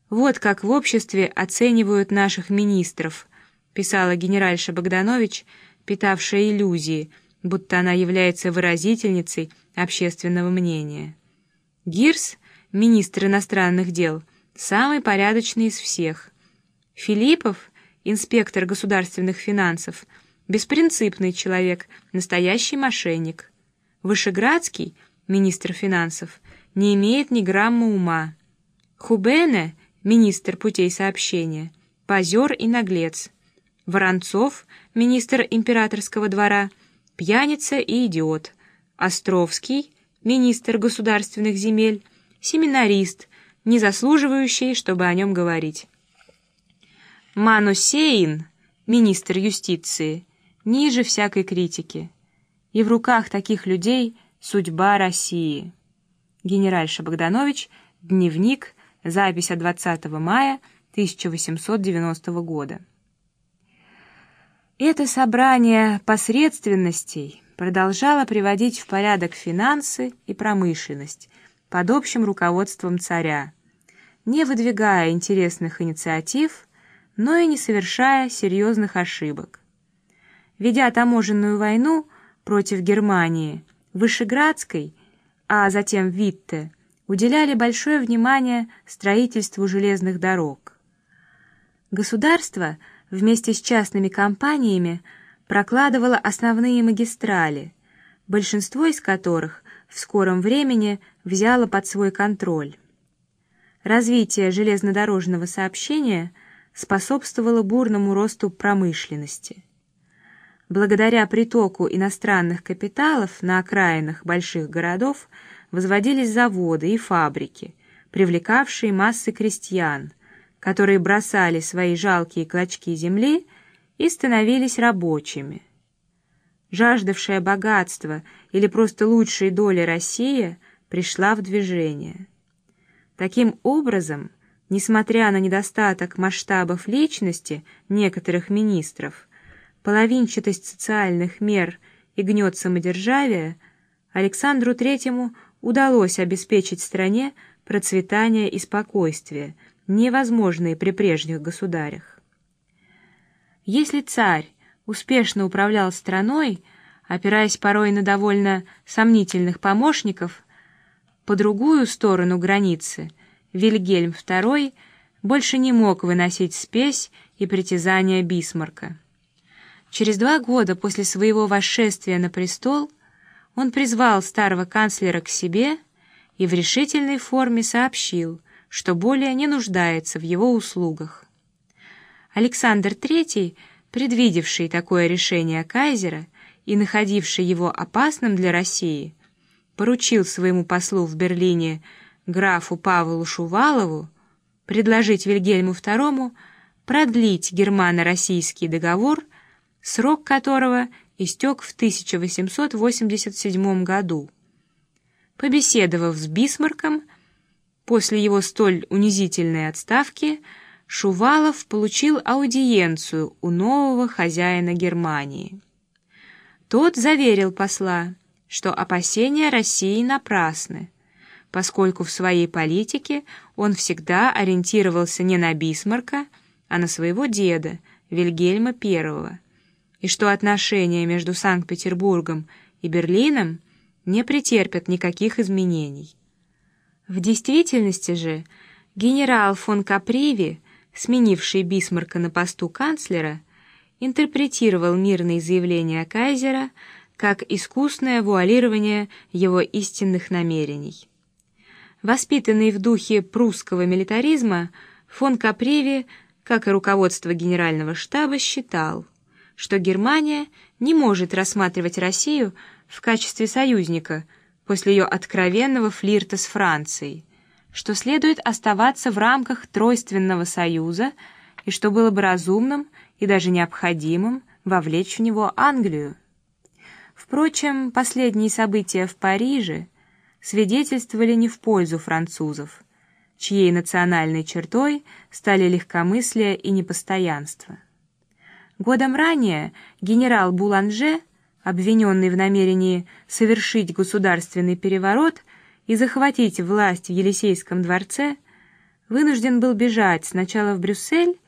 Вот как в обществе оценивают наших министров, писала генеральша Богданович, питавшая иллюзии, будто она является выразительницей общественного мнения. Гирс, министр иностранных дел, самый порядочный из всех. Филиппов, инспектор государственных финансов, беспринципный человек, настоящий мошенник. Вышеградский, министр финансов, не имеет ни грамма ума. Хубене, министр путей сообщения, позер и наглец. Воронцов, министр императорского двора, пьяница и идиот. Островский, министр государственных земель, семинарист, не заслуживающий, чтобы о нем говорить. Манусеин, министр юстиции, ниже всякой критики. И в руках таких людей судьба России. Генеральша Богданович, дневник, запись от 20 мая 1890 года. Это собрание посредственностей продолжало приводить в порядок финансы и промышленность под общим руководством царя, не выдвигая интересных инициатив, но и не совершая серьезных ошибок. Ведя таможенную войну против Германии, Вышеградской, а затем Витте, уделяли большое внимание строительству железных дорог. Государство вместе с частными компаниями прокладывало основные магистрали, большинство из которых в скором времени взяло под свой контроль. Развитие железнодорожного сообщения способствовало бурному росту промышленности. Благодаря притоку иностранных капиталов на окраинах больших городов возводились заводы и фабрики, привлекавшие массы крестьян, которые бросали свои жалкие клочки земли и становились рабочими. Жаждавшая богатства или просто лучшей доли Россия пришла в движение. Таким образом, несмотря на недостаток масштабов личности некоторых министров, половинчатость социальных мер и гнет самодержавия, Александру Третьему удалось обеспечить стране процветание и спокойствие, невозможные при прежних государях. Если царь успешно управлял страной, опираясь порой на довольно сомнительных помощников, по другую сторону границы Вильгельм II больше не мог выносить спесь и притязания Бисмарка. Через 2 года после своего восшествия на престол он призвал старого канцлера к себе и в решительной форме сообщил, что более не нуждается в его услугах. Александр III, предвидевший такое решение кайзера и находивший его опасным для России, поручил своему послу в Берлине графу Павлу Шувалову предложить Вильгельму II продлить германо-российский договор, срок которого истек в 1887 году. Побеседовав с Бисмарком, после его столь унизительной отставки, Шувалов получил аудиенцию у нового хозяина Германии. Тот заверил посла, что опасения России напрасны, поскольку в своей политике он всегда ориентировался не на Бисмарка, а на своего деда Вильгельма I, и что отношения между Санкт-Петербургом и Берлином не претерпят никаких изменений. В действительности же генерал фон Каприви, сменивший Бисмарка на посту канцлера, интерпретировал мирные заявления кайзера как искусное вуалирование его истинных намерений. Воспитанный в духе прусского милитаризма, фон Каприви, как и руководство генерального штаба, считал, что Германия не может рассматривать Россию в качестве союзника после ее откровенного флирта с Францией, что следует оставаться в рамках Тройственного союза и что было бы разумным и даже необходимым вовлечь в него Англию. Впрочем, последние события в Париже свидетельствовали не в пользу французов, чьей национальной чертой стали легкомыслие и непостоянство. Годом ранее генерал Буланже, обвиненный в намерении совершить государственный переворот и захватить власть в Елисейском дворце, вынужден был бежать сначала в Брюссель,